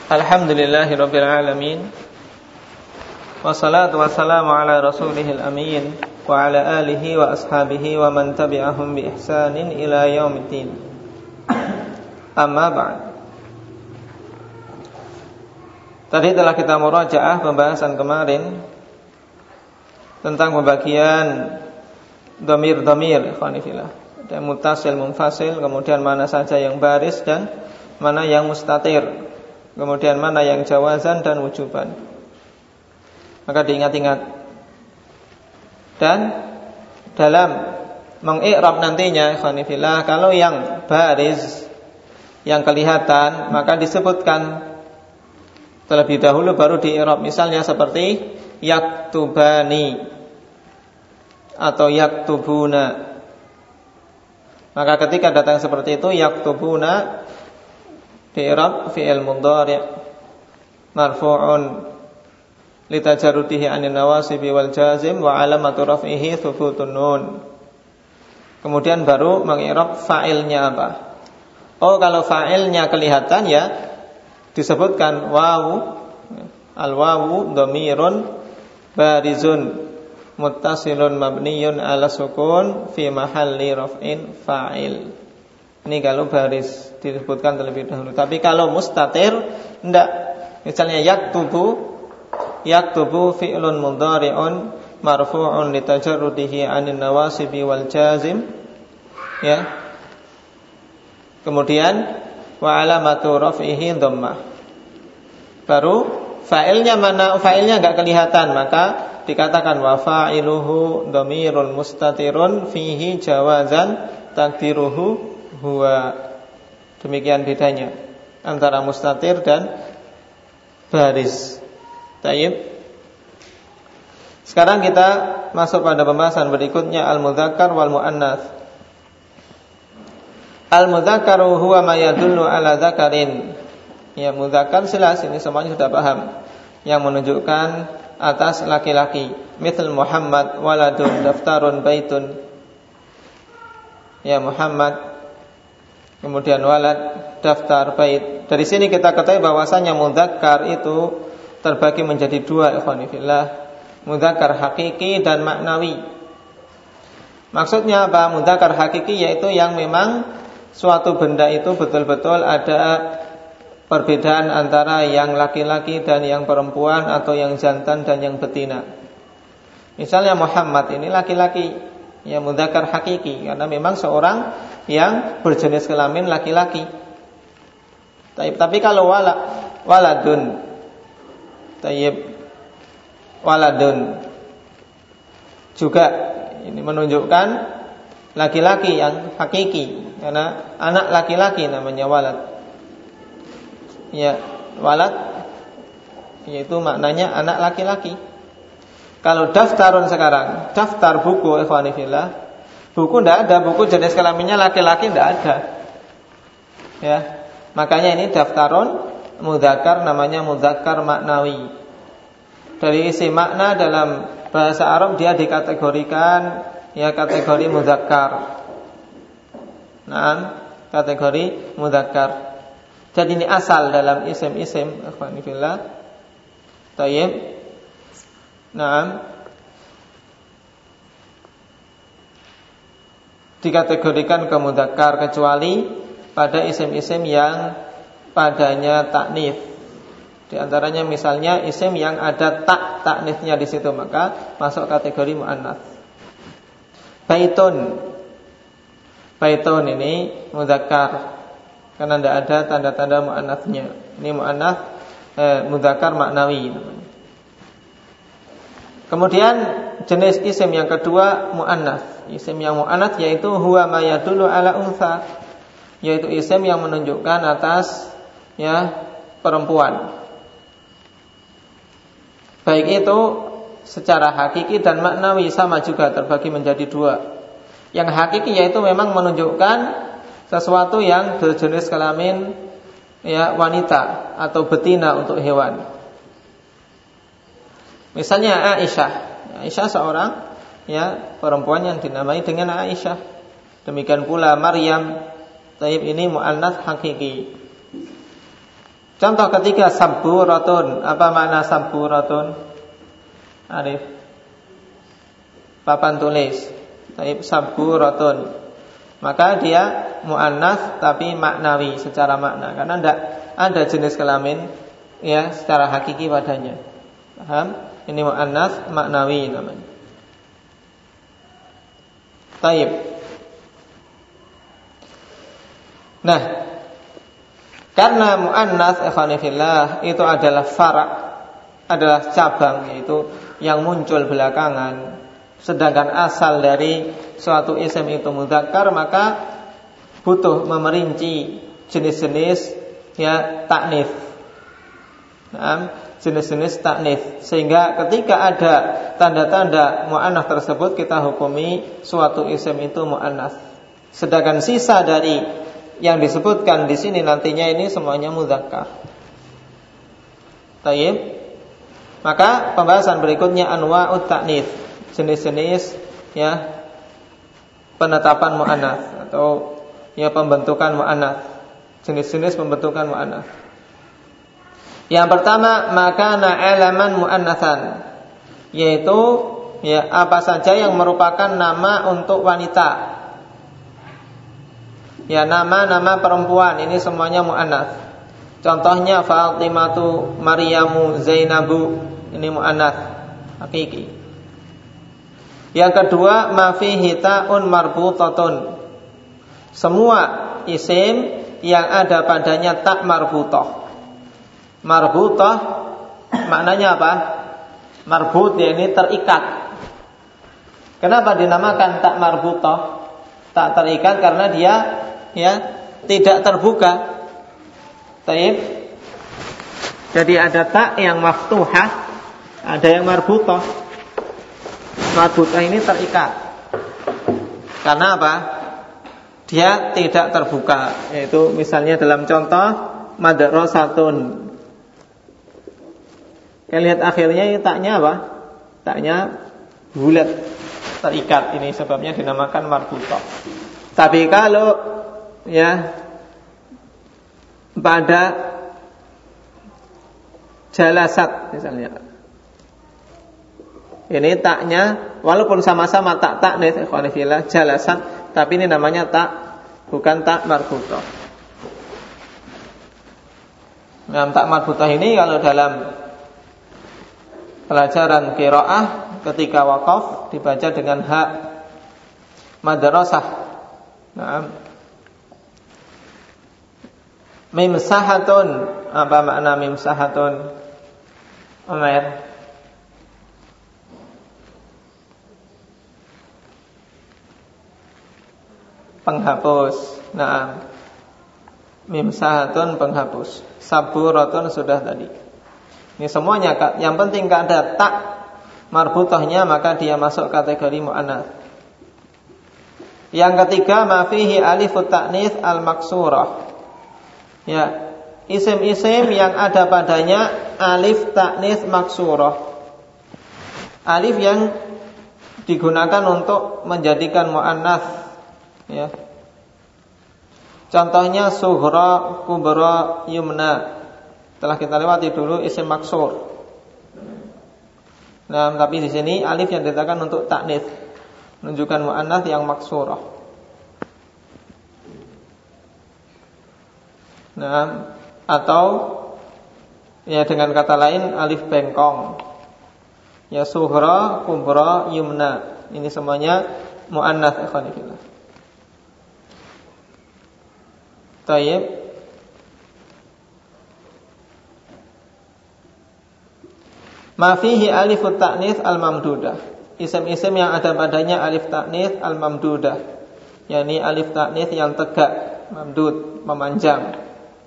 Alhamdulillahirabbil alamin. Wassalatu wassalamu ala rasulihil amin wa ala alihi wa ashabihi wa man tabi'ahum bi ihsanin ila yaumiddin. Amma ba'd. Tadi telah kita murajaah pembahasan kemarin tentang pembagian dhamir-dhamir, ikhwani fillah. Ada muttasil, munfasil, kemudian mana saja yang baris dan mana yang mustatir, kemudian mana yang jawazan dan wujuban. Maka diingat-ingat. Dan dalam mengi'rab nantinya, ikhwani fillah, kalau yang baris, yang kelihatan, maka disebutkan terlebih dahulu baru di'rab. Misalnya seperti yaktubani atau yaktubuna. Maka ketika datang seperti itu, yaktubuna di'rab fi'il mudhari' marfu'un litajarrudihi 'anil nawasibi wal jazim wa 'alamatu raf'ihi thubutun nun. Kemudian baru mengi'rab fa'ilnya apa. Oh, kalau fa'ilnya kelihatan ya disebutkan wawu, al-wawu dhamirun barizun muttasilun mabniyun 'ala sukun fi mahalli raf'in fa'il. Ini kalau baris disebutkan terlebih dahulu. Tapi kalau mustatir enggak. Misalnya yaktubu fi'lun mudhari'un marfu'un litajarrudihi 'anil nawasibi wal jazim. Ya. Kemudian wa 'alamatu raf'ihi dhammah. Baru fa'ilnya mana? Fa'ilnya enggak kelihatan, maka dikatakan wa fa'iluhu dhamirun mustatirun fihi jawazan takdiruhu huwa. Demikian bedanya antara mustatir dan baris. Tayyib. Sekarang kita masuk pada pembahasan berikutnya, al-mudzakkar wal muannats. Al-mudzakkaru huwa ma yadullu ala dzakarin. Ya, mudzakkar jelas ini semuanya sudah paham, yang menunjukkan atas laki-laki. Misal Muhammad waladun daftarun baitun. Ya, Muhammad kemudian walad, daftar, bait. Dari sini kita ketahui bahwasanya mudzakkar itu terbagi menjadi dua, ikhwani fillah. Mudzakkar hakiki dan maknawi. Maksudnya apa? Mudzakkar hakiki yaitu yang memang suatu benda itu betul-betul ada perbedaan antara yang laki-laki dan yang perempuan, atau yang jantan dan yang betina. Misalnya Muhammad ini laki-laki, ya mudzakkar hakiki, karena memang seorang yang berjenis kelamin laki-laki. Tapi kalau waladun, waladun juga ini menunjukkan laki-laki yang hakiki, karena anak laki-laki namanya walad. Ya, walad yaitu maknanya anak laki-laki. Kalau daftarun sekarang, daftar buku, ikhwani fillah, buku tidak ada, buku jenis kelaminnya laki-laki tidak ada. Ya, makanya ini daftarun mudzakkar, namanya mudzakkar maknawi. Dari isi makna dalam bahasa Arab dia dikategorikan ya kategori mudzakkar. Nah, kategori mudzakkar. Jadi ini asal dalam isim-isim, ikhwani fillah. Tayyib. Nah, dikategorikan ke mudzakkar kecuali pada isim-isim yang padanya taknif. Di antaranya misalnya isim yang ada taknifnya di situ, maka masuk kategori muannats. Baitun. Baitun ini mudzakkar karena tidak ada tanda-tanda muannatsnya. Ini muannats mudzakkar maknawi namanya. Kemudian jenis isim yang kedua muannats. Isim yang muannats yaitu huwa ma yadullu ala untha, yaitu isim yang menunjukkan atas ya perempuan. Baik itu secara hakiki dan maknawi, sama juga terbagi menjadi dua. Yang hakiki yaitu memang menunjukkan sesuatu yang berjenis kelamin ya wanita atau betina untuk hewan. Misalnya Aisyah. Aisyah seorang ya perempuan yang dinamai dengan Aisyah. Demikian pula Maryam. Taib ini muannats hakiki. Contoh ketiga, sabburatun. Apa makna sabburatun? Arif. Papan tulis. Sabburatun. Maka dia muannats tapi maknawi secara makna, karena tidak ada jenis kelamin ya secara hakiki padanya. Paham? Ini muannats maknawi namanya. Taib. Nah, karena muannats ikhwanifillah itu adalah fara', adalah cabang, yaitu yang muncul belakangan, sedangkan asal dari suatu isim itu mudzakkar, maka butuh memerinci jenis-jenis ya taknits. Nah, jenis-jenis taknits, sehingga ketika ada tanda-tanda muannats tersebut kita hukumi suatu isim itu muannats. Sedangkan sisa dari yang disebutkan di sini nantinya ini semuanya mudzakkar. Tayyib. Maka pembahasan berikutnya anwa'ut ta'nits, jenis-jenis ya penetapan muannats atau ya pembentukan muannats, jenis-jenis pembentukan muannats. Yang pertama, makana alaman muannatsan, yaitu ya apa saja yang merupakan nama untuk wanita. Ya nama-nama perempuan ini semuanya muannats. Contohnya Fatimatu, Maryamu, Zainabu, ini muannats hakiki. Yang kedua, ma fihi ta'un marbutatun, semua isim yang ada padanya tak marbutah. Marbutah maknanya apa? Marbut ya ini terikat. Kenapa dinamakan tak marbutah? Tak terikat karena dia ya tidak terbuka. Taib. Jadi ada tak yang maftuhah, ada yang marbutah. Marbutah ini terikat. Karena apa? Dia tidak terbuka. Yaitu misalnya dalam contoh madrasatun. Kita lihat akhirnya taknya apa? Taknya bulat, terikat. Ini sebabnya dinamakan marbutah. Tapi kalau ya pada jalasat misalnya, ini taknya walaupun sama-sama tak taknits ikhwanifillah jalasat, tapi ini namanya tak, bukan tak marbutah. Nah, tak marbutah ini kalau dalam pelajaran qiraah ketika waqaf dibaca dengan ha madrasah. Nah, mimsahatun, apa makna mimsahatun? Umair. Penghapus. Nah, mimsahatun penghapus. Saburatun sudah tadi. Ini semuanya yang penting ada tak marbutahnya maka dia masuk kategori muannats. Yang ketiga, ma fihi alifut ta'nits al-maksurah. Ya, isim-isim yang ada padanya alif ta'nits maksurah. Alif yang digunakan untuk menjadikan muannats. Ya. Contohnya sughra, kubra, yumna. Telah kita lewati dulu isim maksur. Nah, tapi di sini alif yang digunakan untuk ta'nits, menunjukkan muannats yang maksurah. Nah, atau ya dengan kata lain alif bengkong. Ya sughra, kubra, yumna. Ini semuanya muannats ikhwanillah. Tayyib. Ma fihi alifut ta'nits al-mamdudah. Isim-isim yang ada padanya alif ta'nits al-mamdudah, yakni alif ta'nits yang tegak, mamdud, memanjang.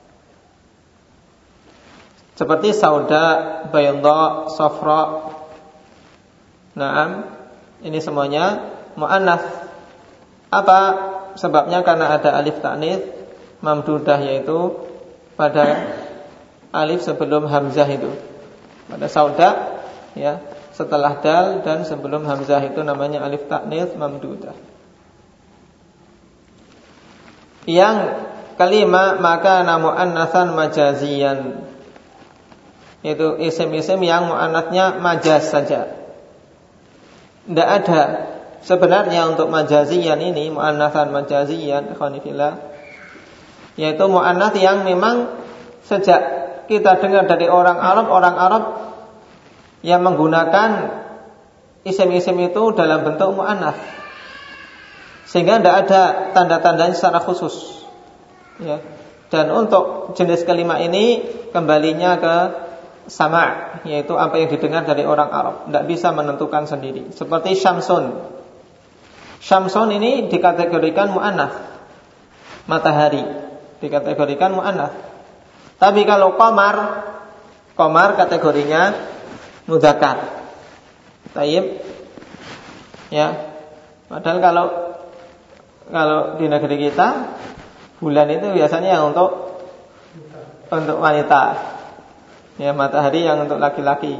Seperti sauda, bayda, safra. Naam, ini semuanya muannats. Apa sebabnya? Karena ada alif ta'nits mamdudah, yaitu pada alif sebelum hamzah itu. Pada sauda ya, setelah dal dan sebelum hamzah itu namanya alif ta'nits mamdudah. Yang kelima, maka muannatsan majaziyan, yaitu isim-isim yang muannatnya majaz saja. Tidak ada sebenarnya untuk majaziyan ini, muannatsan majaziyan, ikhwanifillah, yaitu muannats yang memang sejak kita dengar dari orang Arab yang menggunakan isim-isim itu dalam bentuk muannats, sehingga tidak ada tanda-tandanya secara khusus. Ya. Dan untuk jenis kelima ini kembalinya ke sama', yaitu apa yang didengar dari orang Arab, tidak bisa menentukan sendiri. Seperti syamsun. Syamsun ini dikategorikan muannats, matahari dikategorikan muannats. Tapi kalau qamar kategorinya mudzakkar. Taib. Ya. Padahal kalau di negeri kita bulan itu biasanya untuk wanita. Ya, matahari yang untuk laki-laki.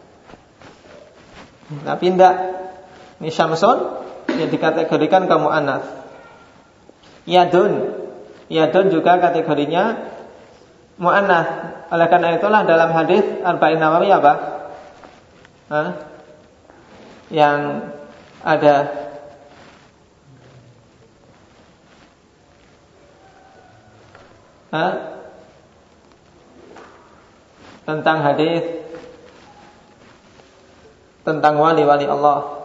Tapi tidak. Ini syamsun yang dikategorikan ke muannats. Yadun juga kategorinya muannats. Oleh karena itulah dalam hadis Arba'in Nawawi apa? Yang ada tentang hadis tentang wali-wali Allah.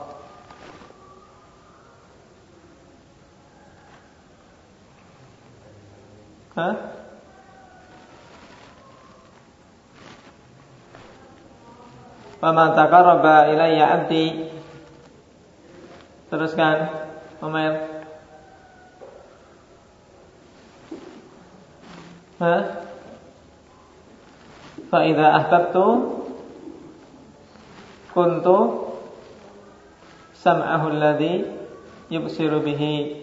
Faman taqarraba ilayya 'abdi. Teruskan, Umair. Fa idza ahbabtu kuntu sam'ahu alladhi yubsiru bihi.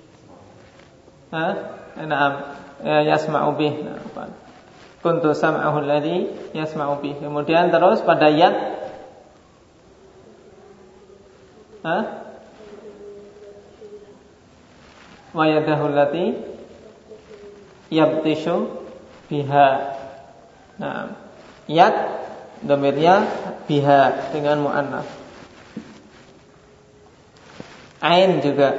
Yasma'u bih. Kuntu sam'ahu alladhi yasma'u bih. Kemudian terus pada yad wa yadahu allati yabtishu biha. Nah, yad dhamirnya biha dengan muannats. Ain juga.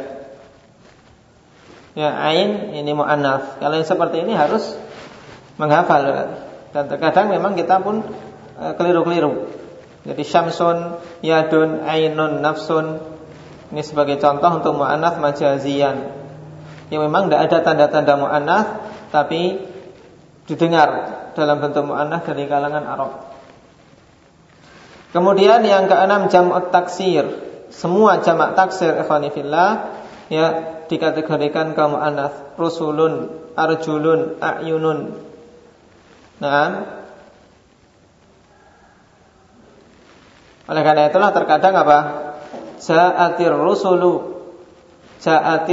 Ya, ain ini muannats. Kalau yang seperti ini harus menghafal. Dan terkadang memang kita pun keliru-keliru. Jadi syamsun, yadun, ainun, nafsun. Ini sebagai contoh untuk muannats majaziyan. Yang memang tidak ada tanda-tanda muannats, tapi didengar dalam bentuk muannats dari kalangan Arab. Kemudian yang keenam, jam'ut taksir. Semua jamak taksir, ikhwani fillah, ya, dikategorikan ke muannats. Rusulun, arjulun, a'yunun. Nah, oleh karena itulah terkadang apa? Ja'atir rusulu, ja'at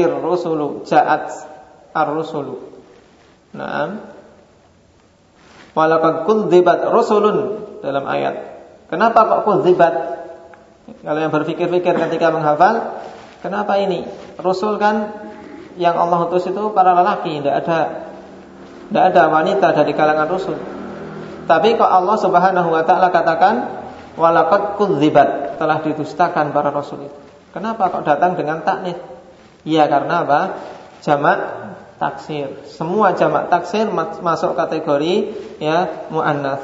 ar-rusulu. Nah, walaqad kudzibat rusulun dalam ayat. Kenapa kok kudzibat? Kalau yang berpikir-pikir ketika menghafal, kenapa ini? Rasul kan yang Allah utus itu para lelaki, tidak ada wanita dari kalangan Rasul. Tapi kok Allah Subhanahu wa taala katakan walaqad kudzibat, telah didustakan para rasul itu. Kenapa kok datang dengan taknis? Ya karena apa? Jamak taksir. Semua jamak taksir masuk kategori ya muannats.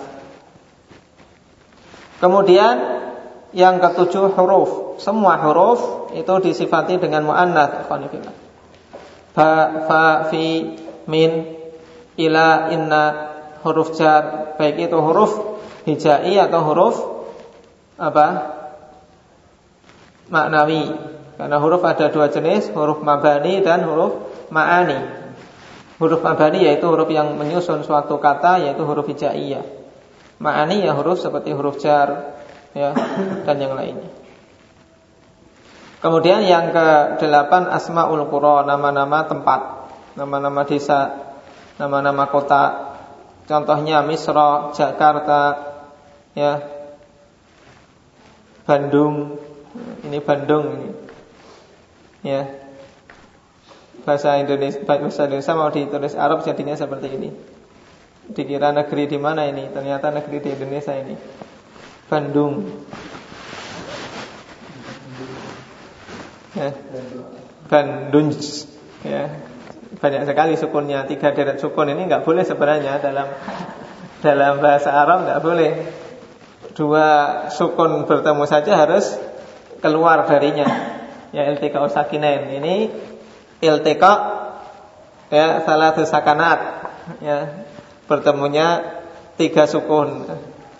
Kemudian yang ketujuh, huruf. Semua huruf itu disifati dengan muannats. Fa, fi, min, ila, inna, huruf jar, baik itu huruf hijai atau huruf apa? Maknawi. Karena huruf ada dua jenis, huruf mabani dan huruf ma'ani. Huruf mabani yaitu huruf yang menyusun suatu kata, yaitu huruf hijaiyah. Ma'ani ya huruf seperti huruf jar, ya, dan yang lainnya. Kemudian yang ke-8, asmaul qura, nama-nama tempat, nama-nama desa, nama-nama kota. Contohnya Misra, Jakarta, ya, Bandung. Ini Bandung ini. Ya. bahasa Indonesia mau ditulis Arab jadinya seperti ini. Dikira negeri di mana ini, ternyata negeri di Indonesia ini. Bandung. Ya. Bandung. Ya. Banyak sekali sukunnya, 3 deret sukun ini enggak boleh sebenarnya dalam bahasa Arab, enggak boleh. 2 sukun bertemu saja harus keluar darinya. Ya, iltiqa sakinain. Ini iltiqa ya salatu sakanat. Ya, bertemunya 3 sukun.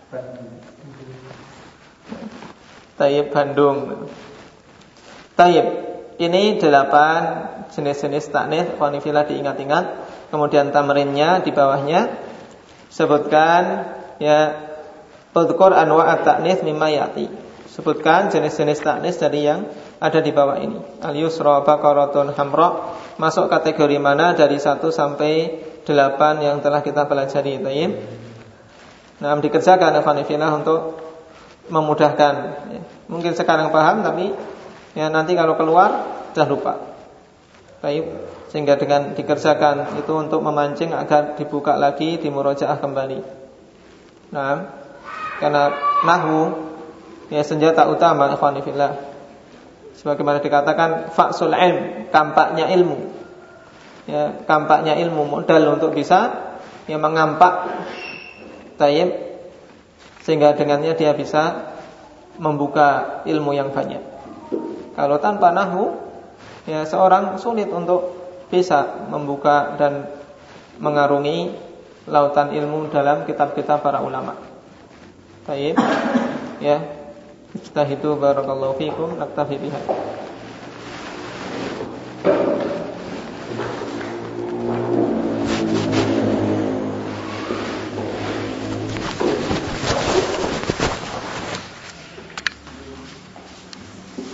Tayyib Bandung. Tayyib. Ini 8 jenis-jenis taknits. Qanifilah diingat-ingat. Kemudian tamrinnya di bawahnya sebutkan ya udhkur anwa' at-ta'nits mimma ya'ti. Sebutkan jenis-jenis taknits dari yang ada di bawah ini. Al-yusra baqaratun hamra masuk kategori mana dari 1 sampai 8 yang telah kita pelajari. Tayyib. Nah, dikerjakan ikhwanifillah untuk memudahkan ya. Mungkin sekarang paham tapi ya nanti kalau keluar sudah lupa. Tayyib. Sehingga dengan dikerjakan itu untuk memancing agar dibuka lagi, dimurojaah kembali. Nah, karena nahwu ya senjata utama ikhwanifillah. Sebagaimana dikatakan faksul ilm, kampaknya ilmu. Ya, kampaknya ilmu modal untuk bisa ya mengampak tayyib sehingga dengannya dia bisa membuka ilmu yang banyak. Kalau tanpa nahwu ya seorang sulit untuk bisa membuka dan mengarungi lautan ilmu dalam kitab-kitab para ulama. Baik. Ya. Istahidu barakallahu fikum naktafi biha.